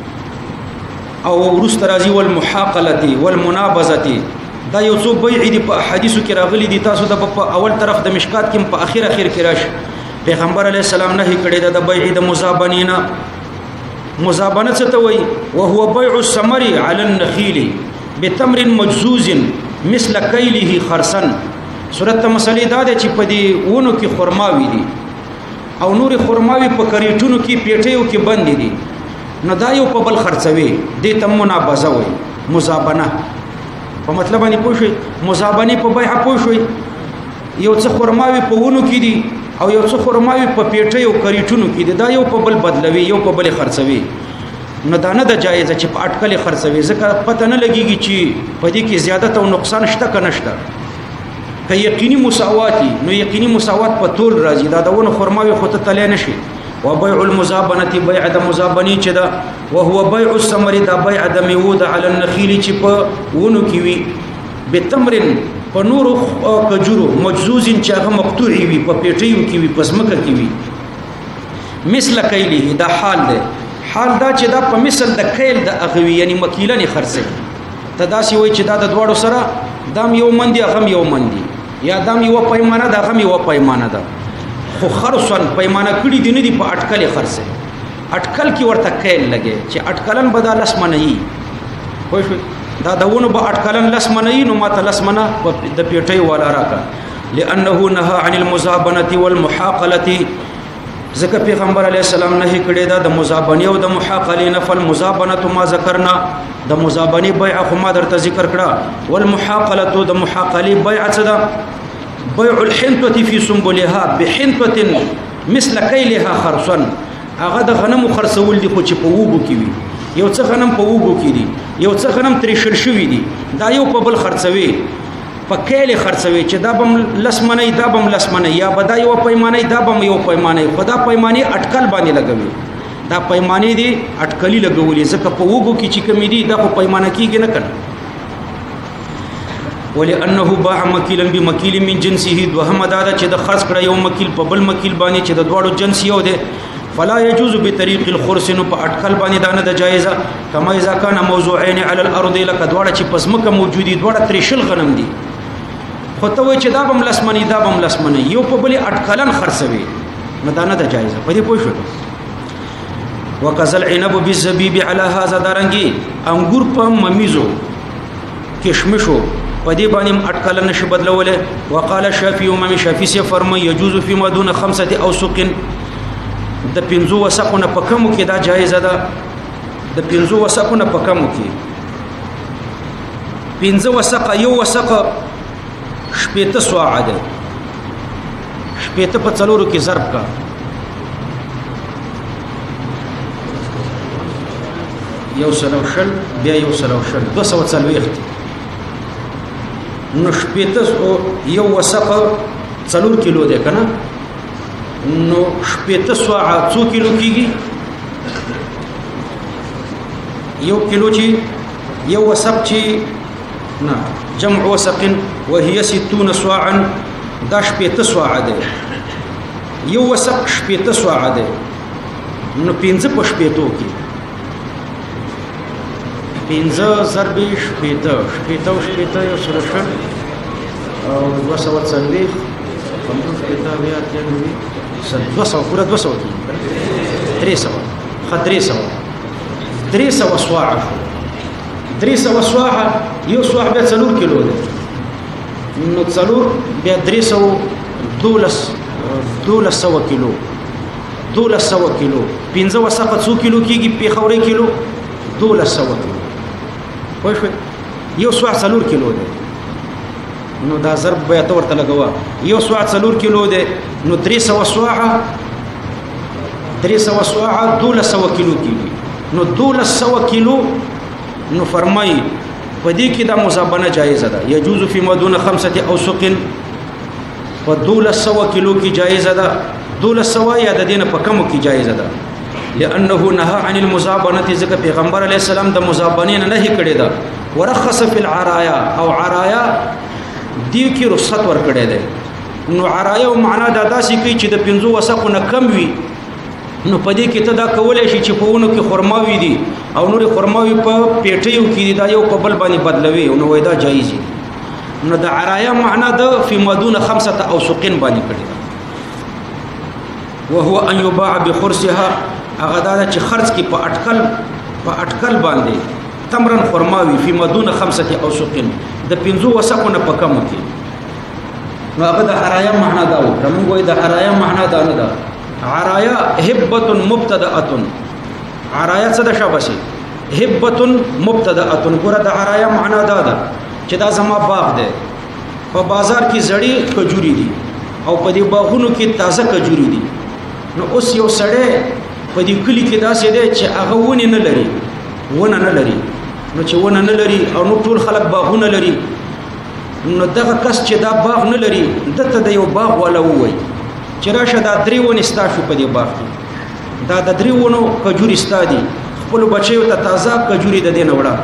او رسترازي والمحاقله والمنابذه دا یو څو بیع دي په حدیثو کې راغلي دي تاسو د په اول طرف د مشکات کې په اخر کې راشي پیغمبر علیه السلام نه کړی د بیع د مزابنینا مزابنه څه ته وایي وهو بيع الثمر على النخيل بتمر مجزوز مثل كيله خرسا صورت مسلې دا ده چې په دې ونو کې خرماوي دي او نور خرماوي په کریټونو کې پیټیو کې بند دي نو دا یو په بل خرڅوي دې ته منابذه وایي مزابنه په مطلب باندې پوښي مزابنه په بیع پوښي یو څه خرماوي په ونو کې دي او یو څه خرماوي په پیټیو کریټونو کې دي دا یو په بل بدلوي یو په بل خرڅوي نو دا نه د جایز چې په اٹکل خرڅوي ځکه پته نه لګيږي چې په دې کې زیادت او نقصان شته کنه شته که یقیني مساواتی نو یقیني مساوات په ټول راځي دا دونه خرماوي خو ته تلې نشي وبيع المزابنه بيع د مزابني چې دا وهو بيع الثمر دا بيع د میوه على النخيل چې په ونو کې وي بتمر په نور کجورو مجزوز چې هغه مقطوعي وي په پیټیو کې وي په سمکه کې وي مثل کیله دا حال ده حال دا چې دا په مثل د کیل د اغوي یعنی مکیلنی خرڅي تداسي وي چې دا د دواړو سره دام یو مندي هغه یو مندي یا دام یو پیمانه دا هغه یو پیمانه ده خو خرصن پیمانه کړي دي نه دي په اٹکل خرڅي اٹکل کې ورته کیل لګي چې اٹکلن بدل اسمنه یي خو دا دونه به اٹکلن لسمنه نو ماته لسمنه د پیټي والا راکا لانه نهى عن المزابنه والمحاقله ذکر پیغمبر علیه السلام نه کړي دا د مزابنه او د محاقله نفل مزابنه ما ذکرنا د مزابنه بيع خو ما درته ذکر کړه والمحاقله د محاقله بيع څه ده بيع الحنطه في سنبلها بحنطه مثل كيلها خرصا هغه د غنم خرڅول دي خو چې په وګو کې وي یو څه غنم په وګو کې دي یو څه غنم ترې شړشوي دي دا یو په بل خرڅوي په کېله خرڅوي چې دا بم لسمنه دا بم لسمنه یا بدا یو پیمانه دا بم یو پیمانه خدا پیمانه اٹکل باندې لګوي دا پیمانه دي اٹکلی لګولې ځکه په وګو کې چې کمی دي دا په پیمانه کېږي نه کنه ولانه باع مکیلا بمکیل من جنسه دوهم دا چې د خرڅ کړه یو مکیل په بل مکیل باندې چې د دوړو جنس یو دی فلا يجوز بطريق الخرس نو په اٹکل باندې دا نه د جایزه کما اذا كان موضوعين على الارض لك دوړه چې پسمکه موجودي دوړه ترشل غنم دي خو ته وای چې دا بم لسمنی دا بم لسمنی یو په بلی اٹکلن خرڅوي نه دا نه د جایزه په دې پوه شو وکذل عنب بالزبيب على هذا دارنګي انګور په ممیزو کشمشو په دې باندې اٹکلن نشي بدلوله وقال الشافعي امام شافعي سے فرمای يجوز فيما دون 5 اوسق د 5 وسقونه په کمو کې دا جایزه ده د 5 وسقونه په کمو کې 5 وسق یو وسق شپېته سواعه ده شپېته په څلورو کې ضرب کا یو سلوشل بیا یو سلوشل 240 نو شپېته یو وسق 4 کیلو ده کنه نو شپېته سواعه 2 کیلو کیږي یو کیلو چې یو وسق چې نه جمع وسق وهي 60 سواعا دا شپېته سواعه ده یو وسق شپېته سواعه ده نو 15 په شپېتو کې 15 ضرب شپېته یو سلوشن او 240 50 شپېته بیا 200 پورا 200 300 سواعه 300 سواعه یو سواع بیا 4 کیلو ده نو 4 بیا 312 کیلو 15 وسقه 2 کیلو کیږي په خوري کیلو 1200 کیلو وای شو یو سواع 4 کیلو ده نو دا ضرب بیا تورته لګوا یو سواع 4 کیلو ده نو 300 سواعه 1200 کیلو کیږي نو 1200 کیلو نو فرمای پدې کې دا مزابنه جایزه ده يجوز فی ما دون 5 اوسق و 1200 کیلو کی جایزه ده 1200 یا د دینه په کمو کی جایزه ده لانه نهى عن المزابنه ذکر پیغمبر علی السلام د مزابنه نه هی کړی ده ورخص فی العرایا او عرایا دی کی رخصت ور کړی ده نو عرایا معنا دا داسې کوي چې د 5 وسقونه کم وي نو پدې کې ته دا کولای شي چې په ونو کې خرماوي دي او نور خرماوي په پیټیو کې دا یو په بل باندې بدلوي نو وای دا جایز دي نو د عرایا معنا د فی مدون 5 اوسقین باندې کړی وهو ان يباع بخرسها اغدا چې خرج کې په اٹکل باندې تمرن خرماوي فی مدون 5 اوسقین د 5 وسقونه په کم کې نو هغه د عرایا معنا دا و موږ وای د عرایا معنا دا نه ده عرایا هبه مبتدأه عرایا څه د شابسي هبه مبتدأه ګوره د عرایا معنا دا ده چې دا زما باغ ده په بازار کې زړی کجوري دي او په دې باغونو کې تازه کجوري دي نو اوس یو سړی په دې کلی کې داسې دی چې هغه ونه نه لري نو چې ونه نه لري او نو ټول خلک باغونه لري نو دغه کس چې دا باغ نه لري دته د یو باغ ولا وای چې راشه دا دریونه ستاسو په دې باغ کې دا د دریونو کجوري ستادي خپل بچیو ته تازه کجوري د دین وړه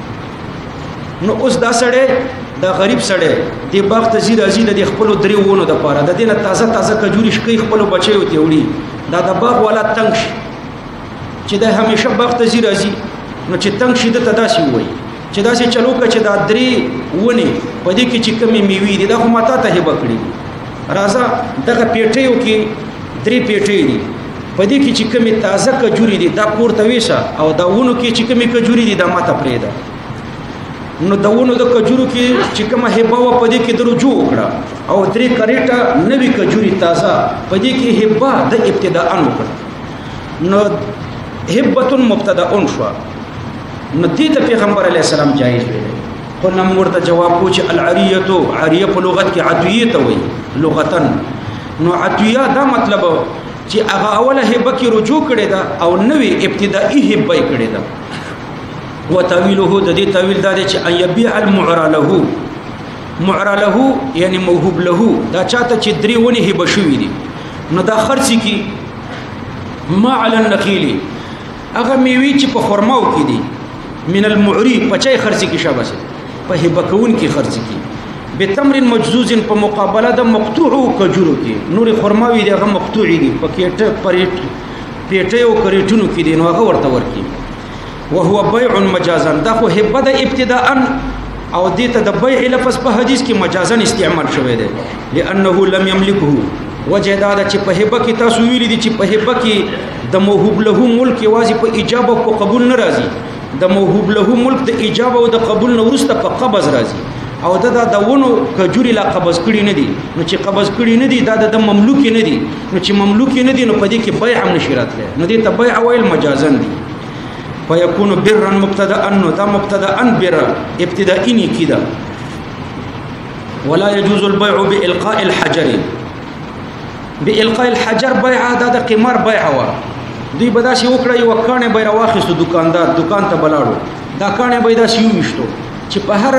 نو اوس دا سړی دا غریب سړی د باغ ته زیرا د خپل دریونو د پاره د دینه تازه کجوري شکې خپل بچیو ته وړي دا د باغ والا تنگ شي چې د همیشه باغ ته زیرا نو چې تنگ شي د تداسي وای چې داسې چلو که چې دا درې ونه په دې کې چې کمی میوي دي دا خو ماته ته هبه کړی راځه دغه پیټیو کې درې پیټې دي په دې کې چې کمی تازه کجوري دي دا پورته ویشه او دا ونو کې چې کمی کجوري دي دا ماته پرېده نو دا ونو د کجورو کې چې کومه هبه و په دې کې درجو وکړه او درې کریټه نوې کجوري تازه په دې کې هبه د ابتداء وکړه نو هبه مبتدأ شو نو دې ته پیغمبر علی السلام جایز ویل خو نن ورته جواب پوښ العریه عریه په لغت کې عدویه ته وایي لغتن نو عدویه دا مطلب چې هغه اوله هبه کې رجوع کړي دا او نوې ابتدائي هبه کړي دا وتاويله د دې تاویل دا چې ان يبيع المعرى له یعنی موهوب له دا چاته چې درې ونی هبه شوې دي نو دا خرڅ کی ما علی النخیل هغه میوي چې په خرماو کې دي من المعری پچای خرڅ کی شابه په هبکون کې خرڅ کی بتمر مجزوز په مقابله د مقطوع کجورو کې نور خرماوي دي هغه مقطوع دي په کېټه پیټه او کریټونو کې دي نو هغه ورته ورکی وهو بيع مجازا دا خو هبه د ابتداء او دې ته د بيع لفظ په حدیث کې مجازا استعمال شوی دی لانه لم يملكه وجه دا چې په هبه کې تاسو ویلي دي چې په هبه کې د موهوب له ملک واځي په اجابه او قبول ناراضي د موهوب له ملک د اجابه او د قبول نو ورسته په قبض راځي او د ونو کجوري لا قبض کړي نه دي نو چې قبض کړي نه دي دا د مملوک نه دي نو چې مملوک نه دي نو په دې کې بيع هم نشي راتله نو دې ته بيع ویل مجازا دي فيكون برا مبتدا نو دا مبتدا بر ابتدائي كده ولا يجوز البيع بالقاء الحجر بالقاء الحجر بيع دا قمار بيع وا دوی بداسي وکړه یو کانه به راوخیستو دکاندار دکان ته بلاړو دا کانه به داسي وښتو چې په هر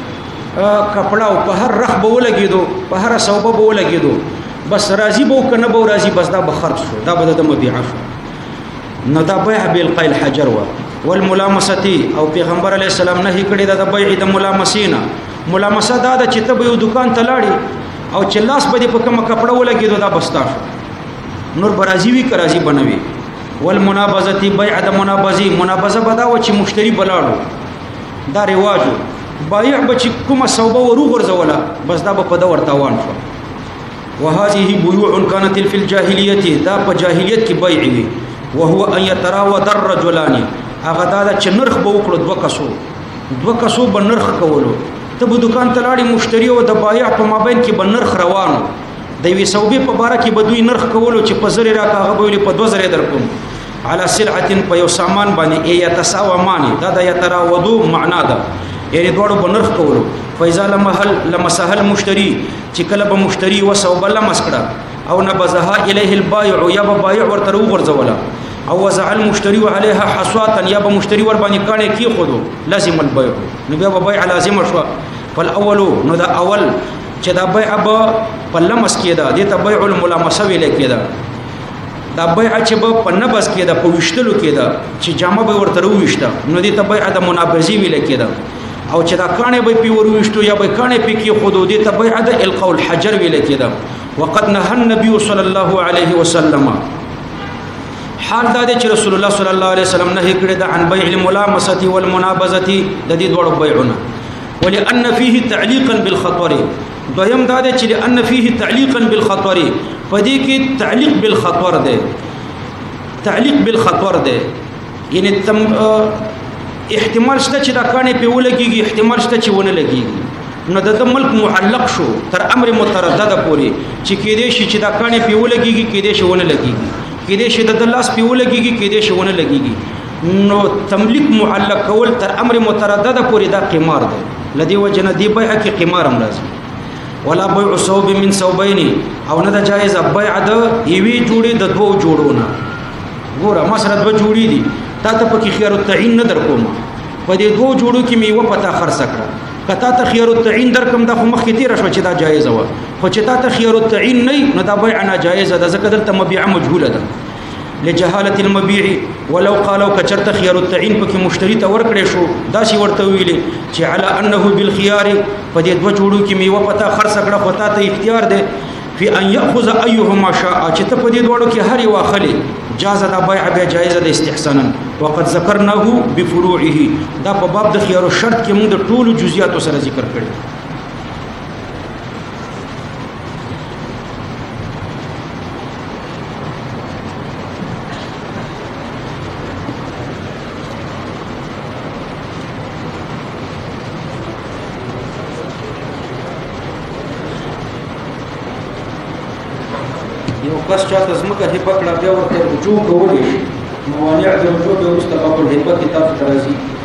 کپڑا او په هر رخ به ولګیدو په هر صوبه به ولګیدو بس راضي به کنه به راضي بس دا به خرج شو دا به د مبيع شو نو دا بيع بالقاء الحجر والملامسه او پیغمبر علی السلام نه کړی دا بيع د ملامسینا ملامسه دا چې ته به یو دکان ته لاړې او چې لاس به په کومه کپڑا ولګیدو دا بستا شو نور برازي وی کرازي بنوي والمنابذه بيع د منابذه بدا و چې مشتری بلاړو دا رواجو بایع بچ کومه صوبه ورو غرزوله بس دا په دور تاوان شو وهذه بيوع كانت في الجاهليه دا په جاهلیت کې بيع وي وهو ان يتراود الرجلان هغه دا چې نرخ به وکړو دوه کسو به نرخ کولو ته به دکان ته لاړې مشتری او د بایع په مابین کې به نرخ روانو د وی صوبې په باره کې به دوی نرخ کولو چې په زری راکاغه به په 2000 درکوم على سلعه په یو سامان باندې يتساومان دا د يتراودو معنا ده یعنی دوړو بنرخ کولو فایزا لمسهل مشتری چې کله به مشتری وسوب لمس کړه او نبذها الیه البائع یا بایع ورته ورغورځولا او وزع المشتري عليها حصواتا یا به مشتری ور باندې کانه کی خودو لازم البيع نو بیا به بيع لازم شو فالاول نو دا اول چې دا بيع به په لمس کېده د ته بيع الملامسه ویل کېده دا بيع چې په پنبس کېده په وشتلو کېده چې جامه به ورته وښته نو د ته بيع د منابذي ویل کېده او چې دا کانه به پی وروښتو یا به کانه پی کې خودو د ته بيع د القول الحجر ویل کېده وقد نهى النبي صلى الله عليه وسلم حال دا چې رسول الله صلی الله علیه وسلم نه کړی د عن بيع الملامسه والمنابذه د دې دوړو بيعونه ولان فيه تعليقا بالخطر دویم دا چې لان فيه تعليقا بالخطر پدې کې تعلیق بالخطر ده تعلیق بالخطر ده یعنی تم احتمال شته چې دا کانه په ولګيږي احتمال شته چې ونه لګيږي نو د ملک معلق شو تر امر متردد پوري چې کې دې شي چې دا کانه په ولګيږي کې دې شي ونه لګيږي کې دې شي د لاس په ولګيږي کې دې شي ونه لګيږي نو تملیک معلق کول تر امر متردد پوري دا قمار ده لدی وجنه دی بيع کې قمار هم راځي ولا بيع صوب من صوبين او نه د جایز بيع د یوي جوړي د دوو جوړونه ګوره مسره دوه جوړي دي تا ته پکې خيار التعین نه در کوم په دې دوو جوړو کې میوه پتا خرڅ کړه کته ته خيار التعین در کوم د خو مخ کې تیر شو چې دا جایز و خو چې تا ته خيار التعین نه نو دا بيع ناجایز ده ځکه دلته مبيع مجهوله ده لجهاله المبيع ولو قالوا كچرت خيار التعين پکې مشتری ته ورکړې شو دا شی ورته ویلې چې على انه بالخيار په دې دوه جوړو کې میوه پتا خرڅ کړه خو ته اختیار ده في ان ياخذ ايهما شاء چې ته په دې دوړو کې هر یو اخلي جاز دا بيع به جائز ده استحسانا وقد ذكرناه بفروعه دا په باب د خيار شرط کې موږ د ټولو جزئیات سره ذکر کړی بس چاته زمکه هبه کړه بیا ورته رجوع کولې موانع د رجوع به واستقبل هبه کتاب ترازی